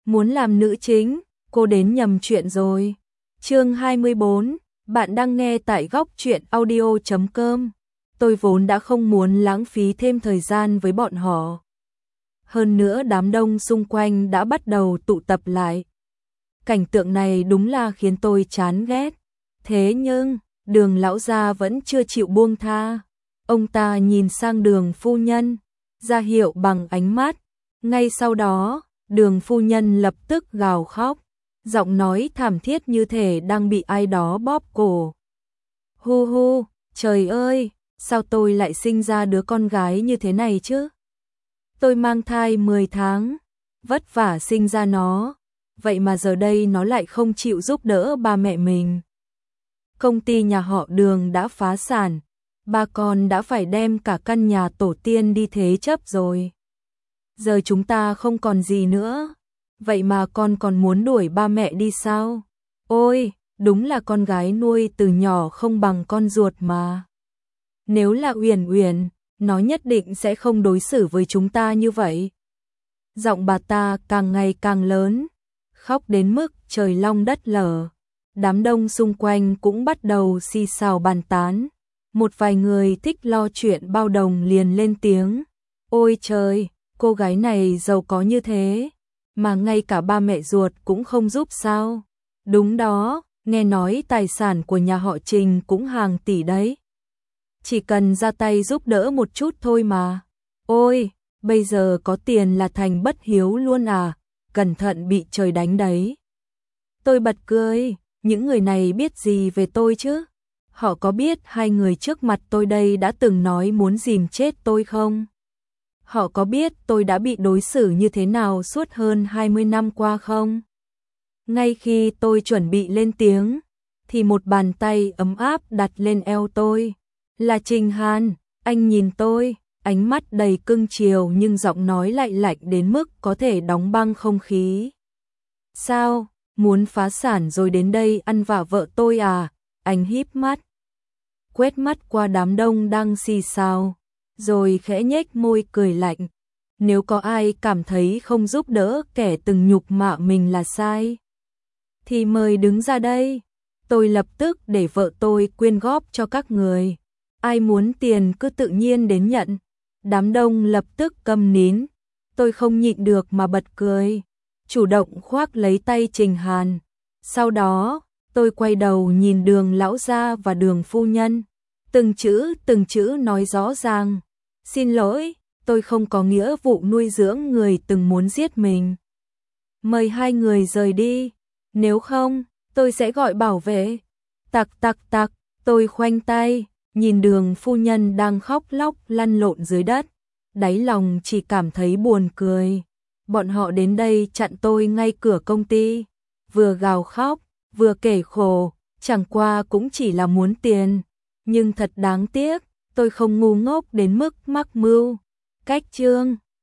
muốn làm nữ chính, cô đến nhầm chuyện rồi. Chương 24, bạn đang nghe tại góc truyện audio.com. Tôi vốn đã không muốn lãng phí thêm thời gian với bọn họ. Hơn nữa đám đông xung quanh đã bắt đầu tụ tập lại. Cảnh tượng này đúng là khiến tôi chán ghét. Thế nhưng, Đường lão gia vẫn chưa chịu buông tha. Ông ta nhìn sang Đường phu nhân, ra hiệu bằng ánh mắt. Ngay sau đó, Đường phu nhân lập tức gào khóc, giọng nói thảm thiết như thể đang bị ai đó bóp cổ. Hu hu, trời ơi, sao tôi lại sinh ra đứa con gái như thế này chứ? Tôi mang thai 10 tháng, vất vả sinh ra nó, vậy mà giờ đây nó lại không chịu giúp đỡ ba mẹ mình. Công ty nhà họ Đường đã phá sản, ba con đã phải đem cả căn nhà tổ tiên đi thế chấp rồi. Giờ chúng ta không còn gì nữa, vậy mà con còn muốn đuổi ba mẹ đi sao? Ôi, đúng là con gái nuôi từ nhỏ không bằng con ruột mà. Nếu là Uyển Uyển, nó nhất định sẽ không đối xử với chúng ta như vậy. Giọng bà ta càng ngày càng lớn, khóc đến mức trời long đất lở. Đám đông xung quanh cũng bắt đầu xì xào bàn tán. Một vài người thích lo chuyện bao đồng liền lên tiếng. Ôi trời, cô gái này giàu có như thế, mà ngay cả ba mẹ ruột cũng không giúp sao? Đúng đó, nghe nói tài sản của nhà họ Trình cũng hàng tỷ đấy. Chỉ cần ra tay giúp đỡ một chút thôi mà. Ôi, bây giờ có tiền là thành bất hiếu luôn à, cẩn thận bị trời đánh đấy. Tôi bật cười, những người này biết gì về tôi chứ? Họ có biết hai người trước mặt tôi đây đã từng nói muốn dìm chết tôi không? Họ có biết tôi đã bị đối xử như thế nào suốt hơn 20 năm qua không? Ngay khi tôi chuẩn bị lên tiếng, thì một bàn tay ấm áp đặt lên eo tôi. Là Trình Hàn, anh nhìn tôi, ánh mắt đầy cưng chiều nhưng giọng nói lại lạnh đến mức có thể đóng băng không khí. Sao, muốn phá sản rồi đến đây ăn vạ vợ tôi à? Anh híp mắt, quét mắt qua đám đông đang xì xào, rồi khẽ nhếch môi cười lạnh. Nếu có ai cảm thấy không giúp đỡ kẻ từng nhục mạ mình là sai, thì mời đứng ra đây. Tôi lập tức để vợ tôi quyên góp cho các người. Ai muốn tiền cứ tự nhiên đến nhận. Đám đông lập tức câm nín. Tôi không nhịn được mà bật cười, chủ động khoác lấy tay Trình Hàn. Sau đó, tôi quay đầu nhìn Đường lão gia và Đường phu nhân. Từng chữ nói rõ ràng. Xin lỗi, tôi không có nghĩa vụ nuôi dưỡng người từng muốn giết mình. Mời hai người rời đi, nếu không, tôi sẽ gọi bảo vệ. Tặc tặc tặc, tôi khoanh tay, nhìn Đường phu nhân đang khóc lóc lăn lộn dưới đất. Đáy lòng chỉ cảm thấy buồn cười. Bọn họ đến đây chặn tôi ngay cửa công ty, vừa gào khóc, vừa kể khổ, chẳng qua cũng chỉ là muốn tiền. Nhưng thật đáng tiếc, tôi không ngu ngốc đến mức mắc mưu. Cách chương